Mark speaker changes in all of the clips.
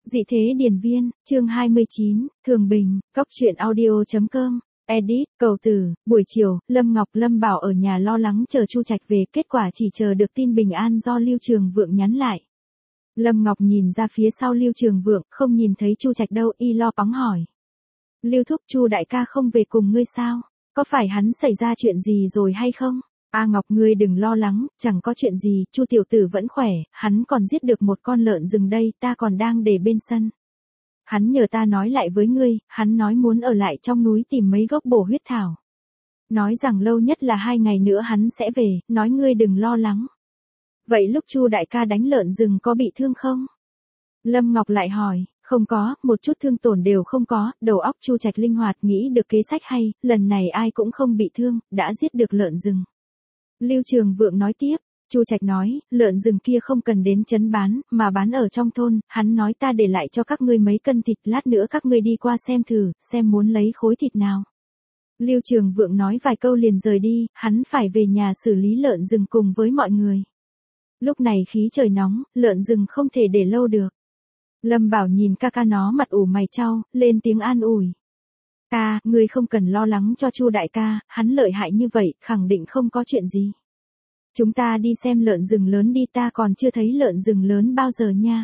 Speaker 1: Dị thế điển viên, chương 29, Thường Bình, Cóc truyện audio.com, edit, cầu từ, buổi chiều, Lâm Ngọc Lâm Bảo ở nhà lo lắng chờ Chu Trạch về, kết quả chỉ chờ được tin bình an do Lưu Trường Vượng nhắn lại. Lâm Ngọc nhìn ra phía sau Lưu Trường Vượng, không nhìn thấy Chu Trạch đâu, y lo pắng hỏi. Lưu thúc, Chu đại ca không về cùng ngươi sao? Có phải hắn xảy ra chuyện gì rồi hay không? A Ngọc, ngươi đừng lo lắng, chẳng có chuyện gì, Chu tiểu tử vẫn khỏe, hắn còn giết được một con lợn rừng đây, ta còn đang để bên sân. Hắn nhờ ta nói lại với ngươi, hắn nói muốn ở lại trong núi tìm mấy gốc bổ huyết thảo. Nói rằng lâu nhất là 2 ngày nữa hắn sẽ về, nói ngươi đừng lo lắng. Vậy lúc Chu đại ca đánh lợn rừng có bị thương không? Lâm Ngọc lại hỏi. Không có, một chút thương tổn đều không có, đầu óc Chu Trạch linh hoạt, nghĩ được kế sách hay, lần này ai cũng không bị thương, đã giết được lợn rừng. Lưu Trường Vượng nói tiếp, Chu Trạch nói, lợn rừng kia không cần đến trấn bán, mà bán ở trong thôn, hắn nói ta để lại cho các ngươi mấy cân thịt, lát nữa các ngươi đi qua xem thử, xem muốn lấy khối thịt nào. Lưu Trường Vượng nói vài câu liền rời đi, hắn phải về nhà xử lý lợn rừng cùng với mọi người. Lúc này khí trời nóng, lợn rừng không thể để lâu được. Lâm Bảo nhìn ca ca nó mặt ủ mày chau, lên tiếng an ủi. Ca, ngươi không cần lo lắng cho Chu đại ca, hắn lợi hại như vậy, khẳng định không có chuyện gì. Chúng ta đi xem lợn rừng lớn đi, ta còn chưa thấy lợn rừng lớn bao giờ nha.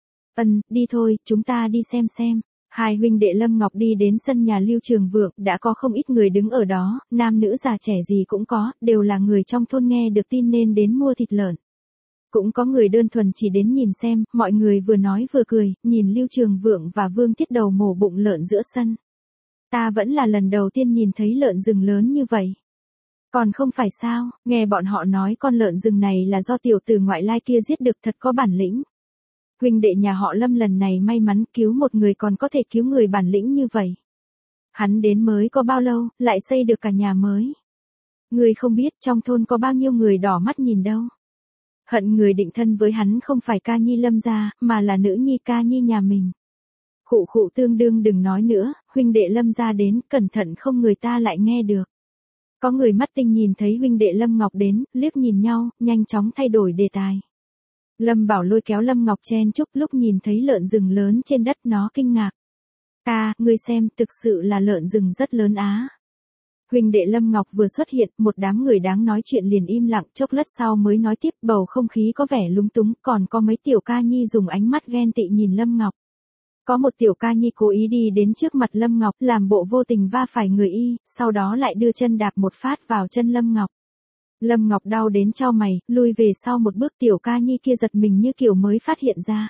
Speaker 1: Đi thôi, chúng ta đi xem. Hai huynh đệ Lâm Ngọc đi đến sân nhà Lưu Trường Vượng, đã có không ít người đứng ở đó, nam nữ già trẻ gì cũng có, đều là người trong thôn nghe được tin nên đến mua thịt lợn. Cũng có người đơn thuần chỉ đến nhìn xem, mọi người vừa nói vừa cười, nhìn Lưu Trường Vượng và Vương Tiết Đầu mổ bụng lợn giữa sân. Ta vẫn là lần đầu tiên nhìn thấy lợn rừng lớn như vậy. Còn không phải sao, nghe bọn họ nói con lợn rừng này là do tiểu tử ngoại lai kia giết được, thật có bản lĩnh. Huynh đệ nhà họ Lâm lần này may mắn cứu một người còn có thể cứu người bản lĩnh như vậy. Hắn đến mới có bao lâu, lại xây được cả nhà mới. Người không biết trong thôn có bao nhiêu người đỏ mắt nhìn đâu. Hận người định thân với hắn không phải ca nhi Lâm gia, mà là nữ nhi ca nhi nhà mình. Khụ tương đương đừng nói nữa, huynh đệ Lâm gia đến, cẩn thận không người ta lại nghe được. Có người mắt tinh nhìn thấy huynh đệ Lâm Ngọc đến, liếc nhìn nhau, nhanh chóng thay đổi đề tài. Lâm Bảo lôi kéo Lâm Ngọc chen chúc, lúc nhìn thấy lợn rừng lớn trên đất nó kinh ngạc. Ca, ngươi xem, thực sự là lợn rừng rất lớn á. Huynh đệ Lâm Ngọc vừa xuất hiện, một đám người đáng nói chuyện liền im lặng, chốc lát sau mới nói tiếp, bầu không khí có vẻ lúng túng, còn có mấy tiểu ca nhi dùng ánh mắt ghen tị nhìn Lâm Ngọc. Có một tiểu ca nhi cố ý đi đến trước mặt Lâm Ngọc, làm bộ vô tình va phải người y, sau đó lại đưa chân đạp một phát vào chân Lâm Ngọc. Lâm Ngọc đau đến chau mày, lui về sau một bước, tiểu ca nhi kia giật mình như kiểu mới phát hiện ra.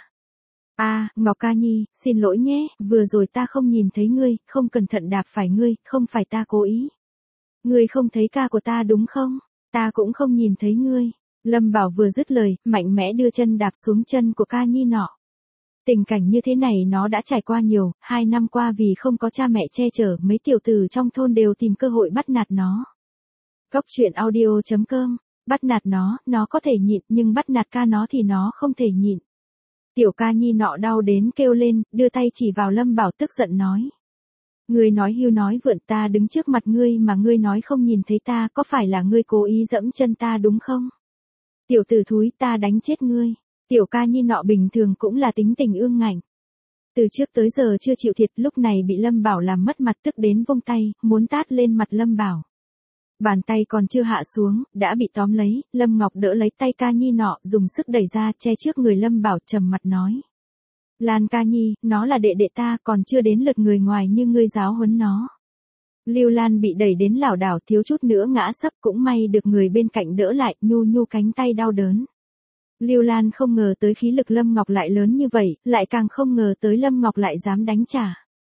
Speaker 1: Ngọc ca nhi, xin lỗi nhé, vừa rồi ta không nhìn thấy ngươi, không cẩn thận đạp phải ngươi, không phải ta cố ý. Ngươi không thấy ca của ta đúng không? Ta cũng không nhìn thấy ngươi. Lâm Bảo vừa dứt lời, mạnh mẽ đưa chân đạp xuống chân của ca nhi nọ. Tình cảnh như thế này nó đã trải qua nhiều, 2 năm qua vì không có cha mẹ che chở, mấy tiểu tử trong thôn đều tìm cơ hội bắt nạt nó. Cóc truyện audio.com, bắt nạt nó có thể nhịn, nhưng bắt nạt ca nó thì nó không thể nhịn. Tiểu ca nhi nọ đau đến kêu lên, đưa tay chỉ vào Lâm Bảo tức giận nói. Ngươi nói hưu nói vượn, ta đứng trước mặt ngươi mà ngươi nói không nhìn thấy ta, có phải là ngươi cố ý dẫm chân ta đúng không? Tiểu tử thúi, ta đánh chết ngươi. Tiểu ca nhi nọ bình thường cũng là tính tình ương ngạnh. Từ trước tới giờ chưa chịu thiệt, lúc này bị Lâm Bảo làm mất mặt, tức đến vung tay, muốn tát lên mặt Lâm Bảo. Bàn tay còn chưa hạ xuống, đã bị tóm lấy, Lâm Ngọc đỡ lấy tay ca nhi nọ, dùng sức đẩy ra, che trước người Lâm Bảo, trầm mặt nói. Lan ca nhi, nó là đệ đệ ta, còn chưa đến lượt người ngoài như ngươi giáo huấn nó. Lưu Lan bị đẩy đến lảo đảo, thiếu chút nữa ngã sấp, cũng may được người bên cạnh đỡ lại, nhu cánh tay đau đớn. Lưu Lan không ngờ tới khí lực Lâm Ngọc lại lớn như vậy, lại càng không ngờ tới Lâm Ngọc lại dám đánh trả.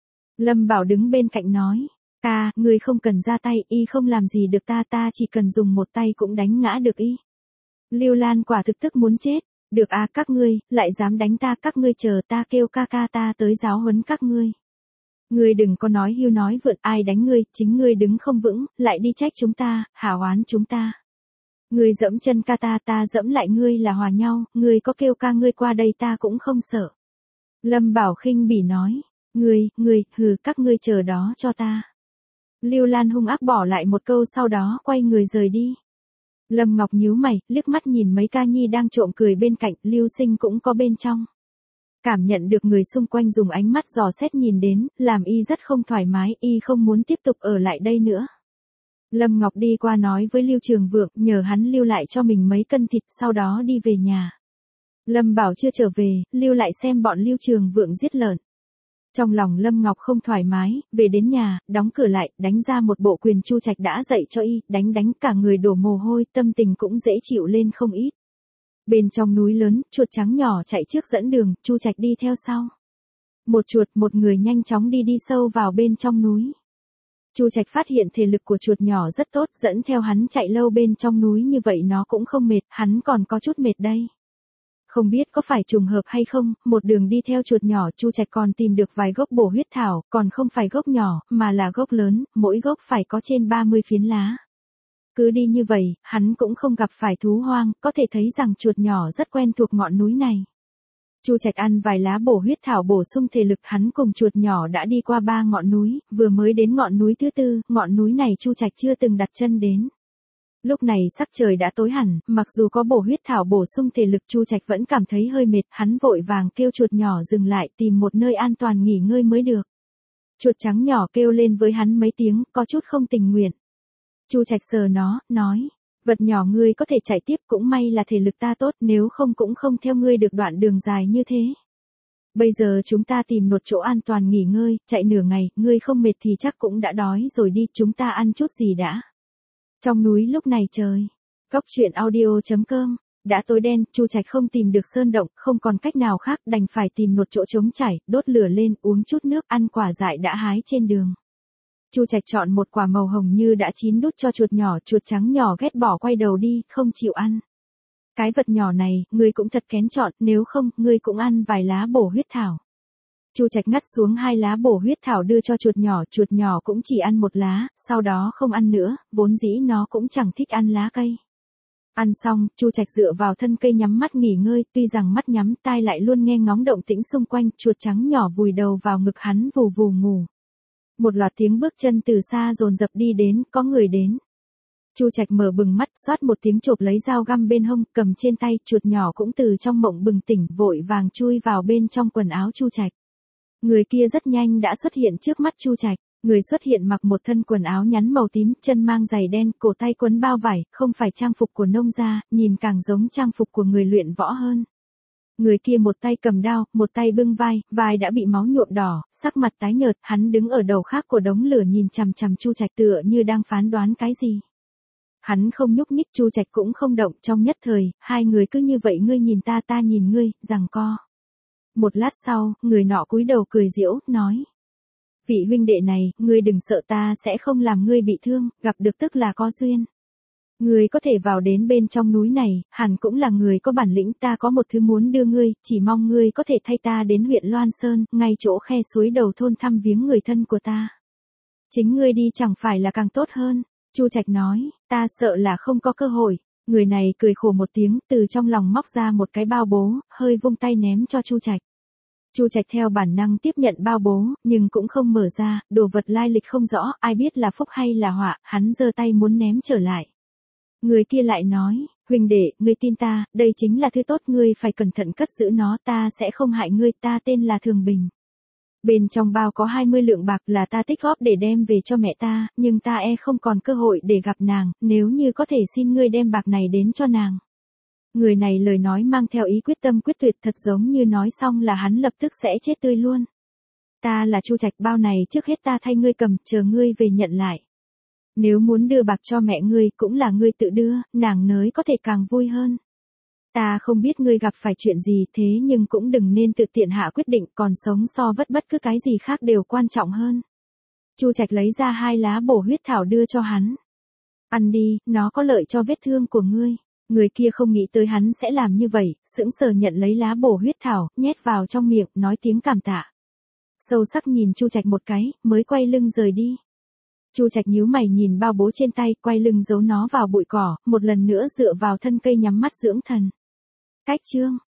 Speaker 1: Lâm Bảo đứng bên cạnh nói. Ca, ngươi không cần ra tay, y không làm gì được ta chỉ cần dùng một tay cũng đánh ngã được y. Lưu Lan quả thực tức muốn chết. Được các ngươi, lại dám đánh ta, các ngươi chờ ta kêu ca ta tới giáo huấn các ngươi. Ngươi đừng có nói hưu nói vượn, ai đánh ngươi, chính ngươi đứng không vững, lại đi trách chúng ta, hả oán chúng ta. Ngươi dẫm chân ca ta dẫm lại ngươi là hòa nhau, ngươi có kêu ca ngươi qua đây ta cũng không sợ. Lâm Bảo khinh bỉ nói, ngươi, các ngươi chờ đó cho ta. Lưu Lan hung ác bỏ lại một câu, sau đó quay người rời đi. Lâm Ngọc nhíu mày, liếc mắt nhìn mấy ca nhi đang trộm cười bên cạnh, Lưu Sinh cũng có bên trong. Cảm nhận được người xung quanh dùng ánh mắt dò xét nhìn đến, làm y rất không thoải mái, y không muốn tiếp tục ở lại đây nữa. Lâm Ngọc đi qua nói với Lưu Trường Vượng, nhờ hắn lưu lại cho mình mấy cân thịt, sau đó đi về nhà. Lâm Bảo chưa trở về, lưu lại xem bọn Lưu Trường Vượng giết lợn. Trong lòng Lâm Ngọc không thoải mái, về đến nhà, đóng cửa lại, đánh ra một bộ quyền Chu Trạch đã dạy cho y, đánh cả người đổ mồ hôi, tâm tình cũng dễ chịu lên không ít. Bên trong núi lớn, chuột trắng nhỏ chạy trước dẫn đường, Chu Trạch đi theo sau. Một người nhanh chóng đi sâu vào bên trong núi. Chu Trạch phát hiện thể lực của chuột nhỏ rất tốt, dẫn theo hắn chạy lâu bên trong núi như vậy nó cũng không mệt, hắn còn có chút mệt đây. Không biết có phải trùng hợp hay không, một đường đi theo chuột nhỏ Chu Trạch còn tìm được vài gốc bổ huyết thảo, còn không phải gốc nhỏ, mà là gốc lớn, mỗi gốc phải có trên 30 phiến lá. Cứ đi như vậy, hắn cũng không gặp phải thú hoang, có thể thấy rằng chuột nhỏ rất quen thuộc ngọn núi này. Chu Trạch ăn vài lá bổ huyết thảo bổ sung thể lực, hắn cùng chuột nhỏ đã đi qua 3 ngọn núi, vừa mới đến ngọn núi thứ 4, ngọn núi này Chu Trạch chưa từng đặt chân đến. Lúc này sắc trời đã tối hẳn, mặc dù có bổ huyết thảo bổ sung thể lực Chu Trạch vẫn cảm thấy hơi mệt, hắn vội vàng kêu chuột nhỏ dừng lại tìm một nơi an toàn nghỉ ngơi mới được. Chuột trắng nhỏ kêu lên với hắn mấy tiếng, có chút không tình nguyện. Chu Trạch sờ nó, nói, vật nhỏ ngươi có thể chạy tiếp, cũng may là thể lực ta tốt, nếu không cũng không theo ngươi được đoạn đường dài như thế. Bây giờ chúng ta tìm một chỗ an toàn nghỉ ngơi, chạy nửa ngày, ngươi không mệt thì chắc cũng đã đói rồi đi, chúng ta ăn chút gì đã. Trong núi lúc này trời. Góc truyện audio.com. Đã tối đen, Chu Trạch không tìm được sơn động, không còn cách nào khác, đành phải tìm một chỗ trống trải, đốt lửa lên, uống chút nước, ăn quả dại đã hái trên đường. Chu Trạch chọn một quả màu hồng như đã chín đút cho chuột nhỏ, chuột trắng nhỏ ghét bỏ quay đầu đi, không chịu ăn. Cái vật nhỏ này, ngươi cũng thật kén chọn, nếu không, ngươi cũng ăn vài lá bổ huyết thảo. Chu Trạch ngắt xuống 2 lá bổ huyết thảo đưa cho chuột nhỏ cũng chỉ ăn 1 lá, sau đó không ăn nữa, vốn dĩ nó cũng chẳng thích ăn lá cây. Ăn xong, Chu Trạch dựa vào thân cây nhắm mắt nghỉ ngơi, tuy rằng mắt nhắm tai lại luôn nghe ngóng động tĩnh xung quanh, chuột trắng nhỏ vùi đầu vào ngực hắn vù vù ngủ. Một loạt tiếng bước chân từ xa dồn dập đi đến, có người đến. Chu Trạch mở bừng mắt, xoát một tiếng chộp lấy dao găm bên hông, cầm trên tay, chuột nhỏ cũng từ trong mộng bừng tỉnh, vội vàng chui vào bên trong quần áo Chu Trạch. Người kia rất nhanh đã xuất hiện trước mắt Chu Trạch, người xuất hiện mặc một thân quần áo nhắn màu tím, chân mang giày đen, cổ tay quấn bao vải, không phải trang phục của nông gia, nhìn càng giống trang phục của người luyện võ hơn. Người kia một tay cầm đao, một tay bưng vai đã bị máu nhuộm đỏ, sắc mặt tái nhợt, hắn đứng ở đầu khác của đống lửa nhìn chằm chằm Chu Trạch tựa như đang phán đoán cái gì. Hắn không nhúc nhích, Chu Trạch cũng không động, trong nhất thời, hai người cứ như vậy ngươi nhìn ta nhìn ngươi, giằng co. Một lát sau, người nọ cúi đầu cười giễu, nói. Vị huynh đệ này, ngươi đừng sợ, ta sẽ không làm ngươi bị thương, gặp được tức là có duyên. Ngươi có thể vào đến bên trong núi này, hẳn cũng là người có bản lĩnh, ta có một thứ muốn đưa ngươi, chỉ mong ngươi có thể thay ta đến huyện Loan Sơn, ngay chỗ khe suối đầu thôn thăm viếng người thân của ta. Chính ngươi đi chẳng phải là càng tốt hơn, Chu Trạch nói, ta sợ là không có cơ hội. Người này cười khổ một tiếng, từ trong lòng móc ra một cái bao bố, hơi vung tay ném cho Chu Trạch. Chu Trạch theo bản năng tiếp nhận bao bố, nhưng cũng không mở ra, đồ vật lai lịch không rõ, ai biết là phúc hay là họa, hắn giơ tay muốn ném trở lại. Người kia lại nói, huynh đệ, ngươi tin ta, đây chính là thứ tốt, ngươi phải cẩn thận cất giữ nó, ta sẽ không hại ngươi, ta tên là Thường Bình. Bên trong bao có 20 lượng bạc là ta tích góp để đem về cho mẹ ta, nhưng ta không còn cơ hội để gặp nàng, nếu như có thể xin ngươi đem bạc này đến cho nàng. Người này lời nói mang theo ý quyết tâm quyết tuyệt, thật giống như nói xong là hắn lập tức sẽ chết tươi luôn. Ta là Chu Trạch, bao này trước hết ta thay ngươi cầm, chờ ngươi về nhận lại. Nếu muốn đưa bạc cho mẹ ngươi cũng là ngươi tự đưa, nàng nới có thể càng vui hơn. Ta không biết ngươi gặp phải chuyện gì, thế nhưng cũng đừng nên tự tiện hạ quyết định, còn sống so với bất cứ cái gì khác đều quan trọng hơn. Chu Trạch lấy ra 2 lá bổ huyết thảo đưa cho hắn. Ăn đi, nó có lợi cho vết thương của ngươi. Người kia không nghĩ tới hắn sẽ làm như vậy, sững sờ nhận lấy lá bổ huyết thảo, nhét vào trong miệng, nói tiếng cảm tạ. Sâu sắc nhìn Chu Trạch một cái, mới quay lưng rời đi. Chu Trạch nhíu mày nhìn bao bố trên tay, quay lưng giấu nó vào bụi cỏ, một lần nữa dựa vào thân cây nhắm mắt dưỡng thần. Cách chương